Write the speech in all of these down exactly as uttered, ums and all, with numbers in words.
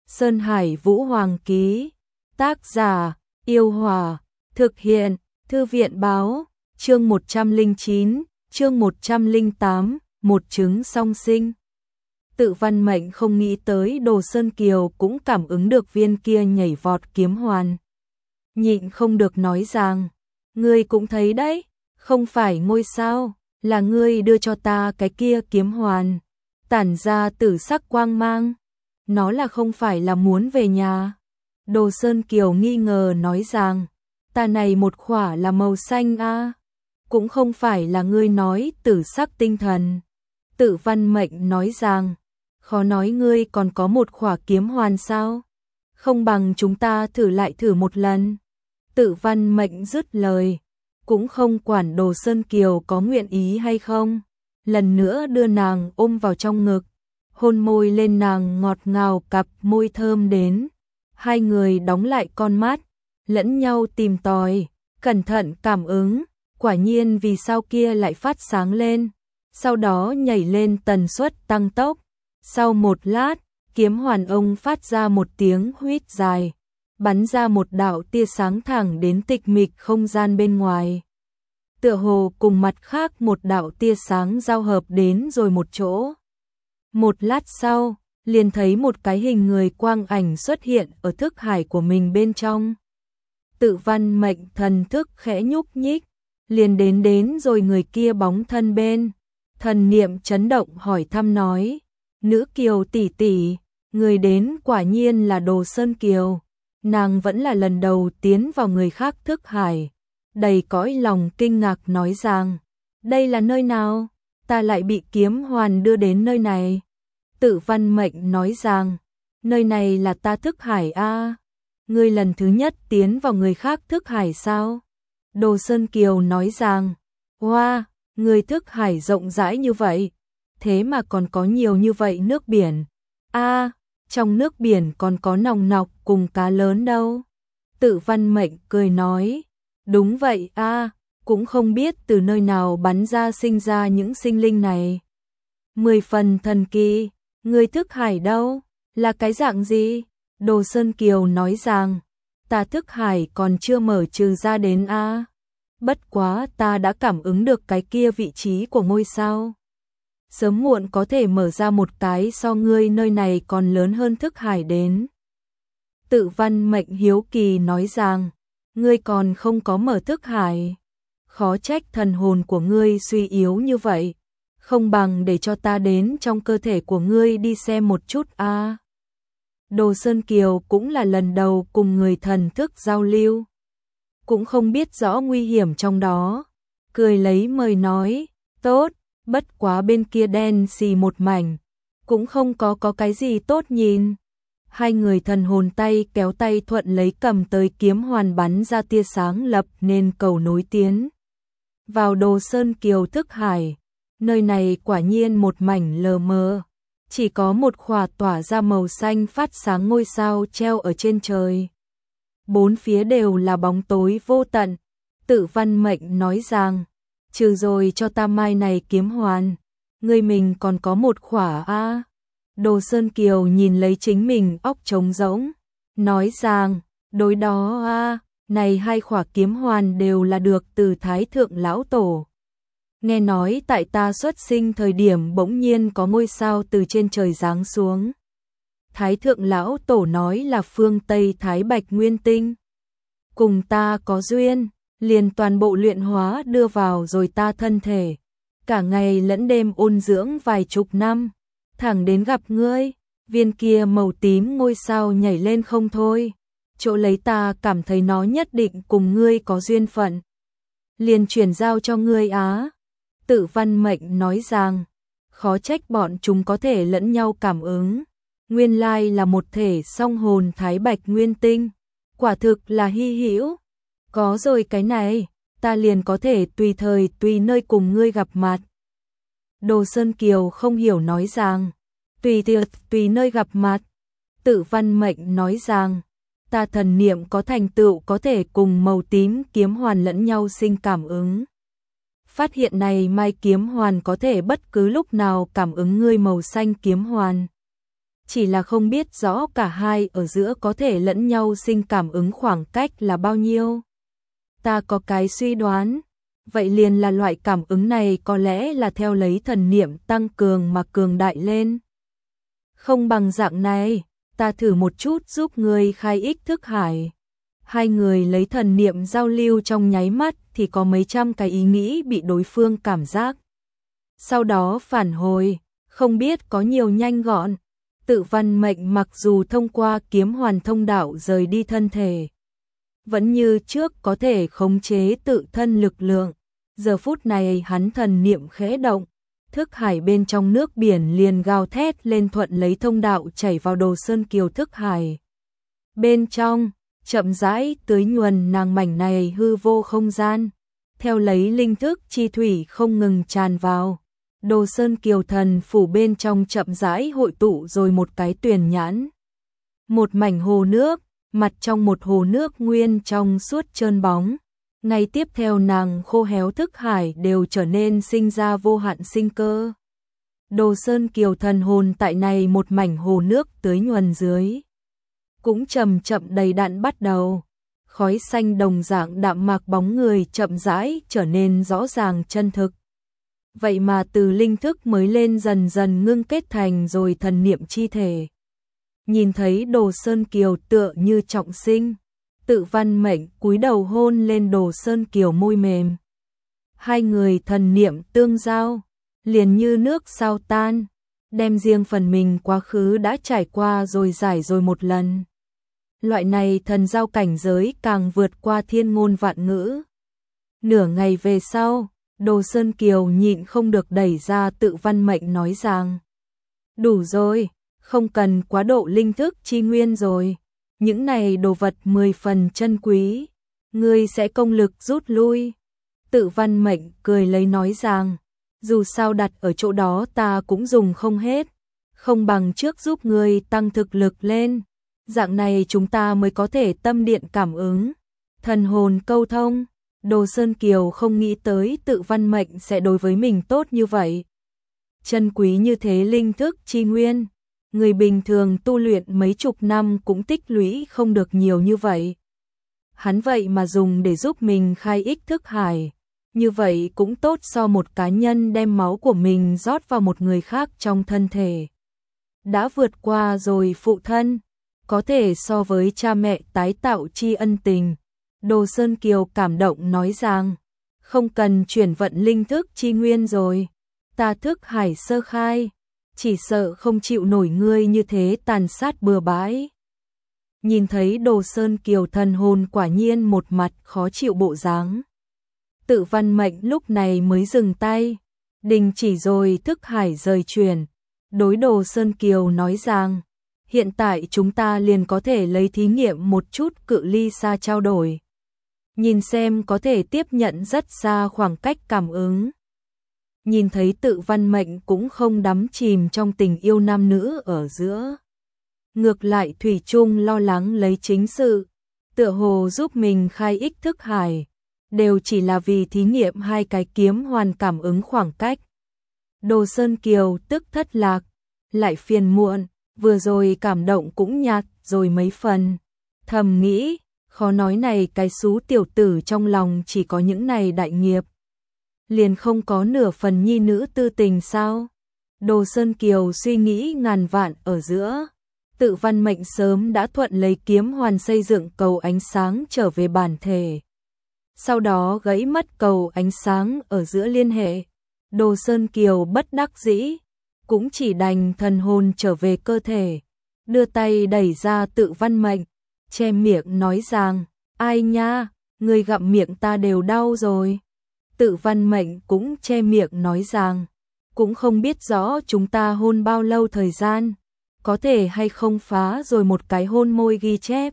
Sơn Hải Vũ Hoàng ký. Tác giả: Yêu Hòa. Thực hiện: Thư viện báo. Chương một trăm lẻ chín, chương một trăm lẻ tám, một trứng song sinh. Tự Văn Mệnh không nghĩ tới Đồ Sơn Kiều cũng cảm ứng được viên kia nhảy vọt kiếm hoàn. Nhịn không được nói rằng, ngươi cũng thấy đấy, không phải ngôi sao, là ngươi đưa cho ta cái kia kiếm hoàn, tản ra tử sắc quang mang. Nó là không phải là muốn về nhà. Đồ Sơn Kiều nghi ngờ nói rằng, ta này một khỏa là màu xanh a, à? Cũng không phải là ngươi nói tử sắc tinh thần. Tự Văn Mệnh nói rằng, khó nói ngươi còn có một khỏa kiếm hoàn sao? Không bằng chúng ta thử lại thử một lần. Tự Văn Mệnh dứt lời, cũng không quản Đồ Sơn Kiều có nguyện ý hay không, lần nữa đưa nàng ôm vào trong ngực, hôn môi lên nàng ngọt ngào cặp môi thơm đến. Hai người đóng lại con mắt, lẫn nhau tìm tòi, cẩn thận cảm ứng, quả nhiên vì sao kia lại phát sáng lên, sau đó nhảy lên tần suất tăng tốc. Sau một lát, kiếm hoàn ông phát ra một tiếng huýt dài, bắn ra một đạo tia sáng thẳng đến tịch mịch không gian bên ngoài. Tựa hồ cùng mặt khác một đạo tia sáng giao hợp đến rồi một chỗ. Một lát sau, liền thấy một cái hình người quang ảnh xuất hiện ở thức hải của mình bên trong. Tự Văn Mệnh thần thức khẽ nhúc nhích, liền đến đến rồi người kia bóng thân bên. Thần niệm chấn động hỏi thăm nói, nữ Kiều tỷ tỷ, người đến quả nhiên là Đồ Sơn Kiều. Nàng vẫn là lần đầu tiến vào người khác thức hải, đầy cõi lòng kinh ngạc nói rằng, đây là nơi nào, ta lại bị kiếm hoàn đưa đến nơi này. Tự Văn Mệnh nói rằng, nơi này là ta thức hải a, à? Ngươi lần thứ nhất tiến vào người khác thức hải sao? Đồ Sơn Kiều nói rằng, hoa, wow, người thức hải rộng rãi như vậy, thế mà còn có nhiều như vậy nước biển. A, à, trong nước biển còn có nòng nọc cùng cá lớn đâu. Tự Văn Mệnh cười nói, đúng vậy a, à, cũng không biết từ nơi nào bắn ra sinh ra những sinh linh này. Mười phần thần kỳ. Người thức hải đâu? Là cái dạng gì? Đồ Sơn Kiều nói rằng, ta thức hải còn chưa mở trừ ra đến a. À. Bất quá ta đã cảm ứng được cái kia vị trí của ngôi sao. Sớm muộn có thể mở ra một cái so ngươi nơi này còn lớn hơn thức hải đến. Tự Văn Mệnh hiếu kỳ nói rằng, ngươi còn không có mở thức hải. Khó trách thần hồn của ngươi suy yếu như vậy. Không bằng để cho ta đến trong cơ thể của ngươi đi xem một chút a. À. Đồ Sơn Kiều cũng là lần đầu cùng người thần thức giao lưu, cũng không biết rõ nguy hiểm trong đó, cười lấy mời nói, tốt, bất quá bên kia đen xì một mảnh, cũng không có có cái gì tốt nhìn. Hai người thần hồn tay kéo tay thuận lấy cầm tới kiếm hoàn bắn ra tia sáng lập nên cầu nối tiến vào Đồ Sơn Kiều thức hải. Nơi này quả nhiên một mảnh lờ mờ, chỉ có một khỏa tỏa ra màu xanh phát sáng ngôi sao treo ở trên trời. Bốn phía đều là bóng tối vô tận. Tự Văn Mệnh nói rằng, trừ rồi cho ta mai này kiếm hoàn, ngươi mình còn có một khỏa a. À. Đồ Sơn Kiều nhìn lấy chính mình óc trống rỗng, nói rằng, đối đó a, à, này hai khỏa kiếm hoàn đều là được từ Thái Thượng Lão Tổ. Nghe nói tại ta xuất sinh thời điểm bỗng nhiên có ngôi sao từ trên trời giáng xuống. Thái Thượng Lão Tổ nói là phương Tây Thái Bạch Nguyên Tinh. Cùng ta có duyên, liền toàn bộ luyện hóa đưa vào rồi ta thân thể. Cả ngày lẫn đêm ôn dưỡng vài chục năm, thẳng đến gặp ngươi, viên kia màu tím ngôi sao nhảy lên không thôi. Chỗ lấy ta cảm thấy nó nhất định cùng ngươi có duyên phận. Liền chuyển giao cho ngươi á. Tự Văn Mệnh nói rằng, khó trách bọn chúng có thể lẫn nhau cảm ứng. Nguyên lai là một thể song hồn Thái Bạch Nguyên Tinh. Quả thực là hy hữu. Có rồi cái này, ta liền có thể tùy thời tùy nơi cùng ngươi gặp mặt. Đồ Sơn Kiều không hiểu nói rằng, tùy tiệc tùy nơi gặp mặt. Tự Văn Mệnh nói rằng, ta thần niệm có thành tựu có thể cùng màu tím kiếm hoàn lẫn nhau sinh cảm ứng. Phát hiện này mai kiếm hoàn có thể bất cứ lúc nào cảm ứng ngươi màu xanh kiếm hoàn. chỉ là không biết rõ cả hai ở giữa có thể lẫn nhau sinh cảm ứng khoảng cách là bao nhiêu. Ta có cái suy đoán, vậy liền là loại cảm ứng này có lẽ là theo lấy thần niệm tăng cường mà cường đại lên. Không bằng dạng này, ta thử một chút giúp ngươi khai ích thức hải. Hai người lấy thần niệm giao lưu trong nháy mắt thì có mấy trăm cái ý nghĩ bị đối phương cảm giác. Sau đó phản hồi, không biết có nhiều nhanh gọn. Tự Văn Mệnh mặc dù thông qua kiếm hoàn thông đạo rời đi thân thể, vẫn như trước có thể khống chế tự thân lực lượng. Giờ phút này hắn thần niệm khẽ động, thức hải bên trong nước biển liền gào thét lên thuận lấy thông đạo chảy vào Đồ Sơn Kiều thức hải. Bên trong, chậm rãi tưới nhuần nàng mảnh này hư vô không gian, theo lấy linh thức chi thủy không ngừng tràn vào. Đồ Sơn Kiều thần phủ bên trong chậm rãi hội tụ rồi một cái tuyền nhãn. Một mảnh hồ nước, mặt trong một hồ nước nguyên trong suốt trơn bóng. Ngay tiếp theo nàng khô héo thức hải đều trở nên sinh ra vô hạn sinh cơ. Đồ Sơn Kiều thần hồn tại này một mảnh hồ nước tưới nhuần dưới, cũng chậm chậm đầy đặn bắt đầu. Khói xanh đồng dạng đạm mạc bóng người chậm rãi trở nên rõ ràng chân thực. Vậy mà từ linh thức mới lên dần dần ngưng kết thành rồi thần niệm chi thể. Nhìn thấy Đồ Sơn Kiều tựa như trọng sinh, Tự Văn Mệnh cúi đầu hôn lên Đồ Sơn Kiều môi mềm. Hai người thần niệm tương giao, liền như nước sao tan, đem riêng phần mình quá khứ đã trải qua rồi giải rồi một lần. Loại này thần giao cảnh giới càng vượt qua thiên ngôn vạn ngữ. Nửa ngày về sau, Đồ Sơn Kiều nhịn không được đẩy ra Tự Văn Mệnh nói rằng: đủ rồi, không cần quá độ linh thức chi nguyên rồi. Những này đồ vật mười phần chân quý, ngươi sẽ công lực rút lui. Tự Văn Mệnh cười lấy nói rằng: dù sao đặt ở chỗ đó ta cũng dùng không hết, không bằng trước giúp ngươi tăng thực lực lên. Dạng này chúng ta mới có thể tâm điện cảm ứng, thần hồn câu thông. Đồ Sơn Kiều không nghĩ tới Tự Văn Mệnh sẽ đối với mình tốt như vậy. Chân quý như thế linh thức chi nguyên, người bình thường tu luyện mấy chục năm cũng tích lũy không được nhiều như vậy. Hắn vậy mà dùng để giúp mình khai ích thức hải, như vậy cũng tốt so một cá nhân đem máu của mình rót vào một người khác trong thân thể. Đã vượt qua rồi phụ thân, có thể so với cha mẹ tái tạo chi ân tình. Đồ Sơn Kiều cảm động nói rằng: không cần chuyển vận linh thức chi nguyên rồi, ta thức hải sơ khai, chỉ sợ không chịu nổi ngươi như thế tàn sát bừa bãi. Nhìn thấy Đồ Sơn Kiều thần hồn quả nhiên một mặt khó chịu bộ dáng, Tự Văn Mệnh lúc này mới dừng tay, đình chỉ rồi thức hải rời chuyển. Đối Đồ Sơn Kiều nói rằng: hiện tại chúng ta liền có thể lấy thí nghiệm một chút cự ly xa trao đổi, nhìn xem có thể tiếp nhận rất xa khoảng cách cảm ứng. Nhìn thấy Tự Văn Mệnh cũng không đắm chìm trong tình yêu nam nữ ở giữa, ngược lại thủy chung lo lắng lấy chính sự, tựa hồ giúp mình khai ích thức hải, đều chỉ là vì thí nghiệm hai cái kiếm hoàn cảm ứng khoảng cách. Đồ Sơn Kiều tức thất lạc, lại phiền muộn, vừa rồi cảm động cũng nhạt rồi mấy phần. Thầm nghĩ, khó nói này cái xú tiểu tử trong lòng chỉ có những này đại nghiệp, liền không có nửa phần nhi nữ tư tình sao? Đồ Sơn Kiều suy nghĩ ngàn vạn ở giữa, Tự Văn Mệnh sớm đã thuận lấy kiếm hoàn xây dựng cầu ánh sáng trở về bản thể. Sau đó gãy mất cầu ánh sáng ở giữa liên hệ. Đồ Sơn Kiều bất đắc dĩ, cũng chỉ đành thần hồn trở về cơ thể, đưa tay đẩy ra Tự Văn Mệnh, che miệng nói rằng: ai nha, người gặm miệng ta đều đau rồi. Tự Văn Mệnh cũng che miệng nói rằng: cũng không biết rõ chúng ta hôn bao lâu thời gian, có thể hay không phá rồi một cái hôn môi ghi chép.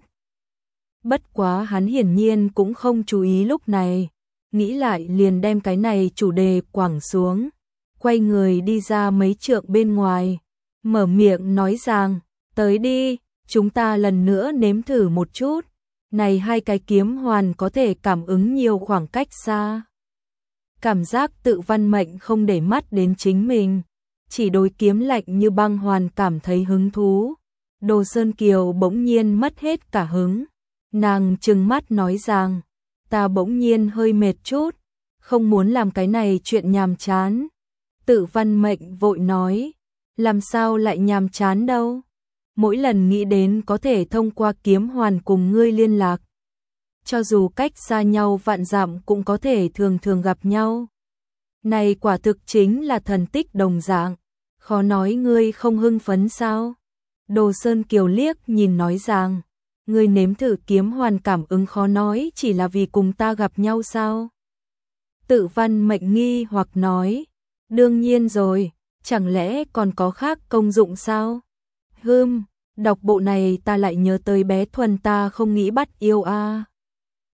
Bất quá hắn hiển nhiên cũng không chú ý lúc này, nghĩ lại liền đem cái này chủ đề quẳng xuống, quay người đi ra mấy trượng bên ngoài, mở miệng nói rằng: tới đi, chúng ta lần nữa nếm thử một chút, này hai cái kiếm hoàn có thể cảm ứng nhiều khoảng cách xa. Cảm giác Tự Văn Mệnh không để mắt đến chính mình, chỉ đối kiếm lạnh như băng hoàn cảm thấy hứng thú. Đồ Sơn Kiều bỗng nhiên mất hết cả hứng. Nàng trừng mắt nói rằng, ta bỗng nhiên hơi mệt chút, không muốn làm cái này chuyện nhàm chán. Tự Văn Mệnh vội nói, làm sao lại nhàm chán đâu. Mỗi lần nghĩ đến có thể thông qua kiếm hoàn cùng ngươi liên lạc. Cho dù cách xa nhau vạn dặm cũng có thể thường thường gặp nhau. Này quả thực chính là thần tích đồng dạng. Khó nói ngươi không hưng phấn sao? Đồ Sơn Kiều liếc nhìn nói rằng, ngươi nếm thử kiếm hoàn cảm ứng khó nói chỉ là vì cùng ta gặp nhau sao? Tự Văn Mệnh nghi hoặc nói, đương nhiên rồi, chẳng lẽ còn có khác công dụng sao? Hừm, đọc bộ này ta lại nhớ tới bé Thuần ta không nghĩ bắt yêu a. À.